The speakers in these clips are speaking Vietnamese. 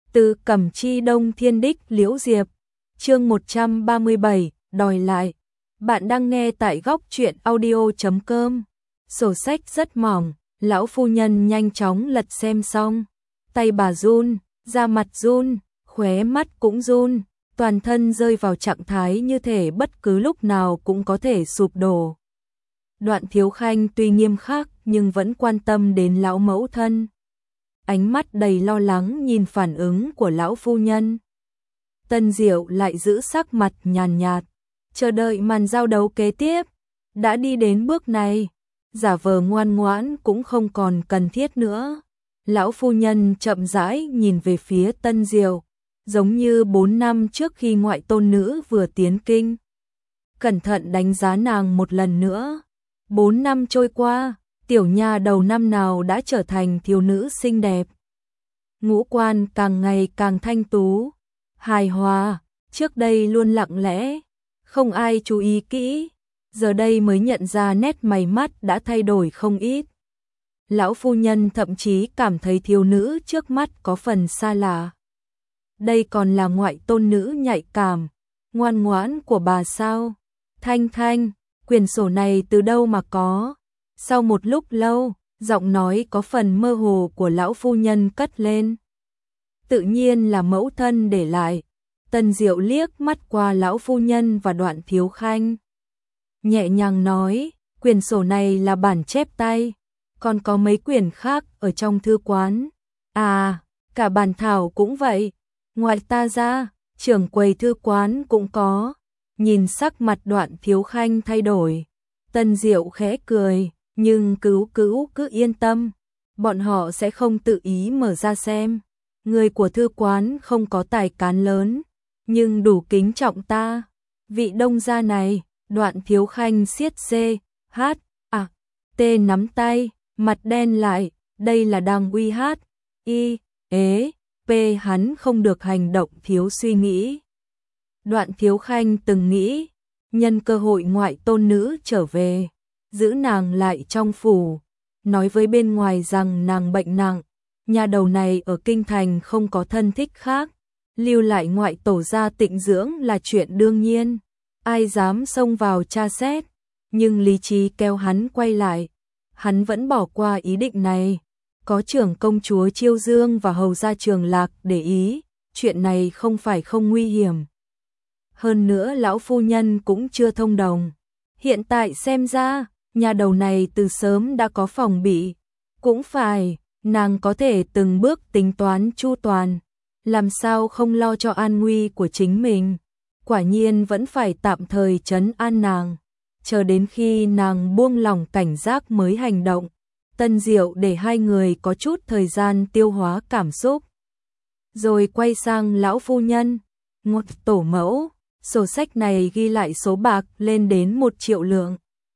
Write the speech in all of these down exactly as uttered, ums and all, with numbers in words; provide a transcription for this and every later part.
Từ Cẩm Chi Đông Thiên Đích Liễu Diệp, chương một trăm ba mươi bảy, đòi lại. Bạn đang nghe tại góc truyện audio chấm com. Sổ sách rất mỏng, lão phu nhân nhanh chóng lật xem xong. Tay bà run, da mặt run, khóe mắt cũng run, toàn thân rơi vào trạng thái như thể bất cứ lúc nào cũng có thể sụp đổ. Đoạn Thiếu Khanh tuy nghiêm khắc nhưng vẫn quan tâm đến lão mẫu thân. Ánh mắt đầy lo lắng nhìn phản ứng của lão phu nhân. Tân Diệu lại giữ sắc mặt nhàn nhạt, chờ đợi màn giao đấu kế tiếp. Đã đi đến bước này, giả vờ ngoan ngoãn cũng không còn cần thiết nữa. Lão phu nhân chậm rãi nhìn về phía Tân Diệu, giống như bốn năm trước khi ngoại tôn nữ vừa tiến kinh. Cẩn thận đánh giá nàng một lần nữa. Bốn năm trôi qua, tiểu nha đầu năm nào đã trở thành thiếu nữ xinh đẹp. Ngũ quan càng ngày càng thanh tú, hài hòa, trước đây luôn lặng lẽ, không ai chú ý kỹ, giờ đây mới nhận ra nét mày mắt đã thay đổi không ít. Lão phu nhân thậm chí cảm thấy thiếu nữ trước mắt có phần xa lạ. Đây còn là ngoại tôn nữ nhạy cảm, ngoan ngoãn của bà sao? Thanh Thanh, quyển sổ này từ đâu mà có? Sau một lúc lâu, giọng nói có phần mơ hồ của lão phu nhân cất lên. Tự nhiên là mẫu thân để lại. Tân Diệu liếc mắt qua lão phu nhân và Đoạn Thiếu Khanh, nhẹ nhàng nói, quyển sổ này là bản chép tay, còn có mấy quyển khác ở trong thư quán. À, cả bản thảo cũng vậy. Ngoài ta ra, trưởng quầy thư quán cũng có. Nhìn sắc mặt Đoạn Thiếu Khanh thay đổi, Tân Diệu khẽ cười, nhưng cứu cứu cứ yên tâm, bọn họ sẽ không tự ý mở ra xem. Người của thư quán không có tài cán lớn, nhưng đủ kính trọng ta. Vị đông gia này, Đoạn Thiếu Khanh siết C, H, A, T nắm tay, mặt đen lại, đây là đang uy hát, I, ế, P hắn không được hành động thiếu suy nghĩ. Đoạn Thiếu Khanh từng nghĩ, nhân cơ hội ngoại tôn nữ trở về, giữ nàng lại trong phủ, nói với bên ngoài rằng nàng bệnh nặng, nhà đầu này ở kinh thành không có thân thích khác, lưu lại ngoại tổ gia tịnh dưỡng là chuyện đương nhiên, ai dám xông vào tra xét, nhưng lý trí kéo hắn quay lại, hắn vẫn bỏ qua ý định này. Có trưởng công chúa Chiêu Dương và hầu gia Trường Lạc để ý, chuyện này không phải không nguy hiểm. Hơn nữa lão phu nhân cũng chưa thông đồng. Hiện tại xem ra, nhà đầu này từ sớm đã có phòng bị. Cũng phải, nàng có thể từng bước tính toán chu toàn. Làm sao không lo cho an nguy của chính mình. Quả nhiên vẫn phải tạm thời trấn an nàng. Chờ đến khi nàng buông lỏng cảnh giác mới hành động. Tân Diệu để hai người có chút thời gian tiêu hóa cảm xúc. Rồi quay sang lão phu nhân. Ngột tổ mẫu, sổ sách này ghi lại số bạc lên đến một triệu lượng.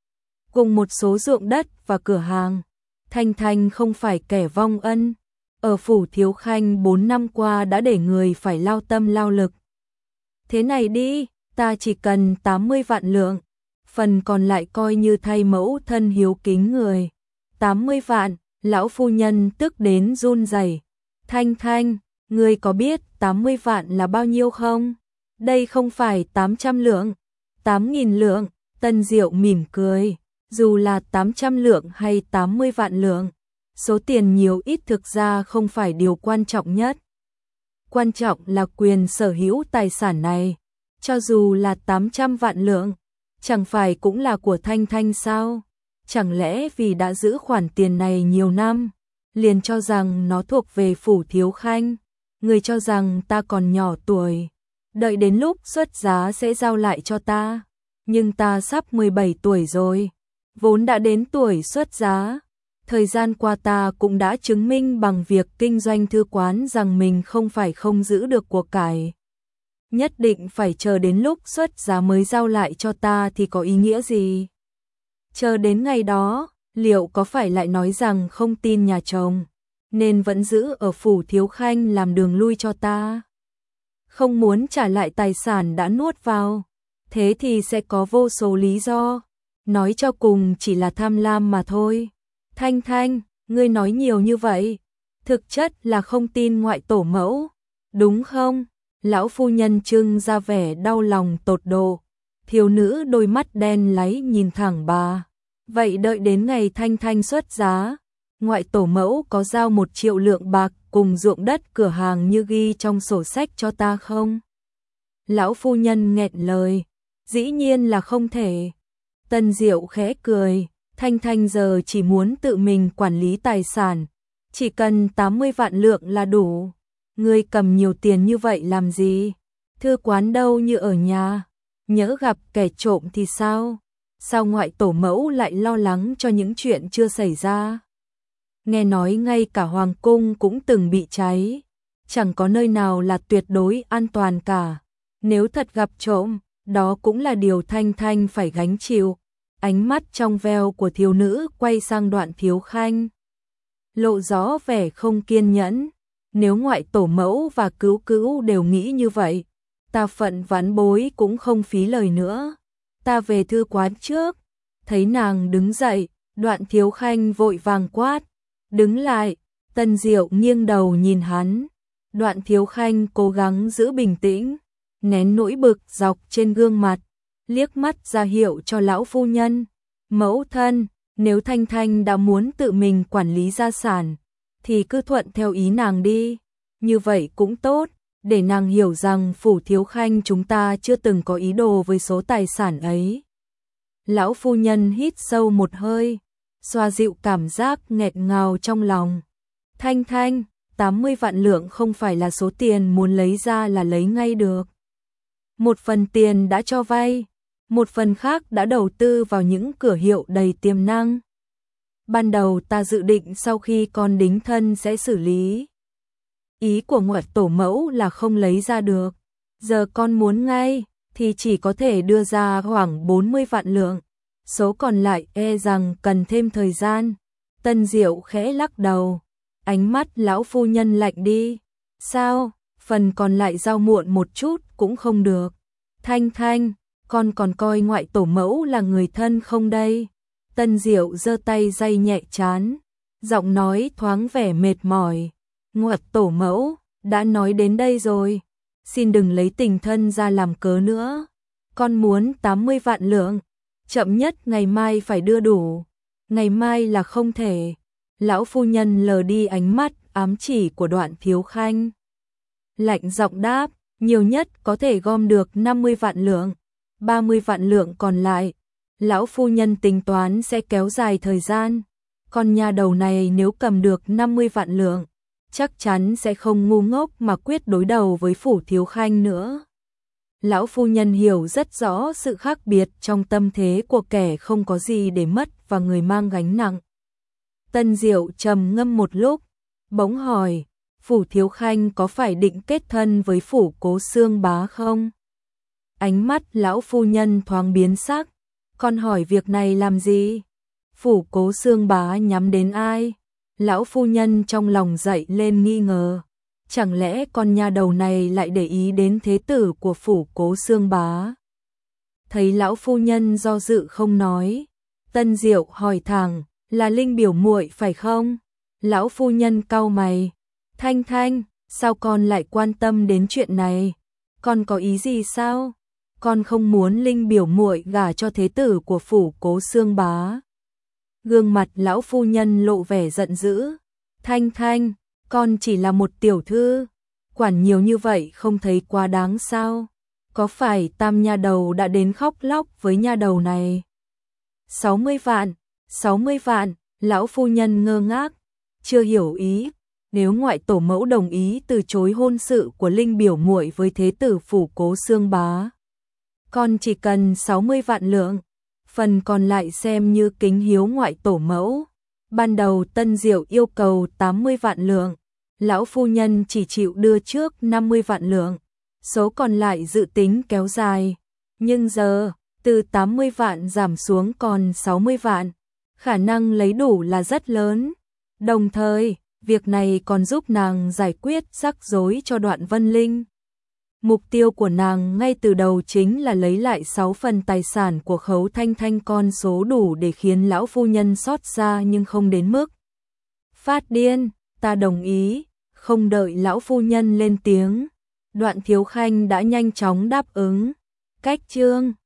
Cùng một số ruộng đất và cửa hàng. Thanh Thanh không phải kẻ vong ân. Ở phủ Thiếu Khanh bốn năm qua đã để người phải lao tâm lao lực. Thế này đi, ta chỉ cần tám mươi vạn lượng. Phần còn lại coi như thay mẫu thân hiếu kính người. tám mươi vạn, lão phu nhân tức đến run rẩy. Thanh Thanh, ngươi có biết tám mươi vạn là bao nhiêu không? Đây không phải tám trăm lượng, tám nghìn lượng. Tân Diệu mỉm cười, dù là tám trăm lượng hay tám mươi vạn lượng, số tiền nhiều ít thực ra không phải điều quan trọng nhất. Quan trọng là quyền sở hữu tài sản này, cho dù là tám trăm vạn lượng, chẳng phải cũng là của Thanh Thanh sao? Chẳng lẽ vì đã giữ khoản tiền này nhiều năm, liền cho rằng nó thuộc về phủ Thiếu Khanh, người cho rằng ta còn nhỏ tuổi, đợi đến lúc xuất giá sẽ giao lại cho ta, nhưng ta sắp mười bảy tuổi rồi, vốn đã đến tuổi xuất giá, thời gian qua ta cũng đã chứng minh bằng việc kinh doanh thư quán rằng mình không phải không giữ được của cải. Nhất định phải chờ đến lúc xuất giá mới giao lại cho ta thì có ý nghĩa gì? Chờ đến ngày đó, liệu có phải lại nói rằng không tin nhà chồng, nên vẫn giữ ở phủ Thiếu Khanh làm đường lui cho ta? Không muốn trả lại tài sản đã nuốt vào, thế thì sẽ có vô số lý do, nói cho cùng chỉ là tham lam mà thôi. Thanh Thanh, ngươi nói nhiều như vậy, thực chất là không tin ngoại tổ mẫu. đúng không? Lão phu nhân trưng ra vẻ đau lòng tột độ. Thiếu nữ đôi mắt đen láy nhìn thẳng bà. Vậy đợi đến ngày Thanh Thanh xuất giá, ngoại tổ mẫu có giao một triệu lượng bạc cùng ruộng đất cửa hàng như ghi trong sổ sách cho ta không? Lão phu nhân nghẹn lời, dĩ nhiên là không thể. Tân Diệu khẽ cười, Thanh Thanh giờ chỉ muốn tự mình quản lý tài sản, chỉ cần tám mươi vạn lượng là đủ. Ngươi cầm nhiều tiền như vậy làm gì? Thư quán đâu như ở nhà, nhỡ gặp kẻ trộm thì sao? Sao ngoại tổ mẫu lại lo lắng cho những chuyện chưa xảy ra? Nghe nói ngay cả hoàng cung cũng từng bị cháy, chẳng có nơi nào là tuyệt đối an toàn cả. Nếu thật gặp trộm, đó cũng là điều Thanh Thanh phải gánh chịu. Ánh mắt trong veo của thiếu nữ quay sang Đoạn Thiếu Khanh, lộ rõ vẻ không kiên nhẫn. Nếu ngoại tổ mẫu và cứu cứu đều nghĩ như vậy, ta phận vãn bối cũng không phí lời nữa. Ta về thư quán trước. Thấy nàng đứng dậy, Đoạn Thiếu Khanh vội vàng quát, đứng lại. Tân Diệu nghiêng đầu nhìn hắn. Đoạn Thiếu Khanh cố gắng giữ bình tĩnh, nén nỗi bực dọc trên gương mặt, liếc mắt ra hiệu cho lão phu nhân. Mẫu thân, nếu Thanh Thanh đã muốn tự mình quản lý gia sản, thì cứ thuận theo ý nàng đi. Như vậy cũng tốt, để nàng hiểu rằng phủ Thiếu Khanh chúng ta chưa từng có ý đồ với số tài sản ấy. Lão phu nhân hít sâu một hơi, xoa dịu cảm giác nghẹn ngào trong lòng. Thanh Thanh, tám mươi vạn lượng không phải là số tiền muốn lấy ra là lấy ngay được. Một phần tiền đã cho vay, một phần khác đã đầu tư vào những cửa hiệu đầy tiềm năng. Ban đầu ta dự định sau khi con đính thân sẽ xử lý. Ý của ngoại tổ mẫu là không lấy ra được. Giờ con muốn ngay, thì chỉ có thể đưa ra khoảng bốn mươi vạn lượng. Số còn lại e rằng cần thêm thời gian. Tân Diệu khẽ lắc đầu. Ánh mắt lão phu nhân lạnh đi. Sao, phần còn lại giao muộn một chút cũng không được. Thanh Thanh, con còn coi ngoại tổ mẫu là người thân không đây? Tân Diệu giơ tay day nhẹ trán, giọng nói thoáng vẻ mệt mỏi. Ngoại tổ mẫu, đã nói đến đây rồi, xin đừng lấy tình thân ra làm cớ nữa. Con muốn tám mươi vạn lượng, chậm nhất ngày mai phải đưa đủ. Ngày mai là không thể. Lão phu nhân lờ đi ánh mắt ám chỉ của Đoạn Thiếu Khanh. Lạnh giọng đáp, nhiều nhất có thể gom được năm mươi vạn lượng, ba mươi vạn lượng còn lại. Lão phu nhân tính toán sẽ kéo dài thời gian. Con nhà đầu này nếu cầm được năm mươi vạn lượng, chắc chắn sẽ không ngu ngốc mà quyết đối đầu với phủ Thiếu Khanh nữa. Lão phu nhân hiểu rất rõ sự khác biệt trong tâm thế của kẻ không có gì để mất và người mang gánh nặng. Tân Diệu trầm ngâm một lúc, bỗng hỏi, phủ Thiếu Khanh có phải định kết thân với phủ Cố Xương Bá không? Ánh mắt lão phu nhân thoáng biến sắc, con hỏi việc này làm gì? Phủ Cố Xương Bá nhắm đến ai? Lão phu nhân trong lòng dậy lên nghi ngờ. Chẳng lẽ con nha đầu này lại để ý đến thế tử của phủ Cố Xương Bá? Thấy lão phu nhân do dự không nói, Tân Diệu hỏi thẳng, là Linh biểu muội phải không? Lão phu nhân cau mày, Thanh Thanh, sao con lại quan tâm đến chuyện này? Con có ý gì sao? Con không muốn Linh biểu muội gả cho thế tử của phủ Cố Xương Bá. Gương mặt lão phu nhân lộ vẻ giận dữ. Thanh Thanh, con chỉ là một tiểu thư, quản nhiều như vậy không thấy quá đáng sao? Có phải tam nha đầu đã đến khóc lóc với nha đầu này? sáu mươi vạn, sáu mươi vạn, lão phu nhân ngơ ngác, chưa hiểu ý. Nếu ngoại tổ mẫu đồng ý từ chối hôn sự của Linh biểu muội với thế tử phủ Cố Xương Bá, con chỉ cần sáu mươi vạn lượng, phần còn lại xem như kính hiếu ngoại tổ mẫu. Ban đầu Tân Diệu yêu cầu tám mươi vạn lượng, lão phu nhân chỉ chịu đưa trước năm mươi vạn lượng, số còn lại dự tính kéo dài. Nhưng giờ, từ tám mươi vạn giảm xuống còn sáu mươi vạn, khả năng lấy đủ là rất lớn. Đồng thời, việc này còn giúp nàng giải quyết rắc rối cho Đoạn Vân Linh. Mục tiêu của nàng ngay từ đầu chính là lấy lại sáu phần tài sản của Khấu Thanh Thanh, con số đủ để khiến lão phu nhân xót xa nhưng không đến mức phát điên. Ta đồng ý. không đợi lão phu nhân lên tiếng, Đoạn Thiếu Khanh đã nhanh chóng đáp ứng. Cách chương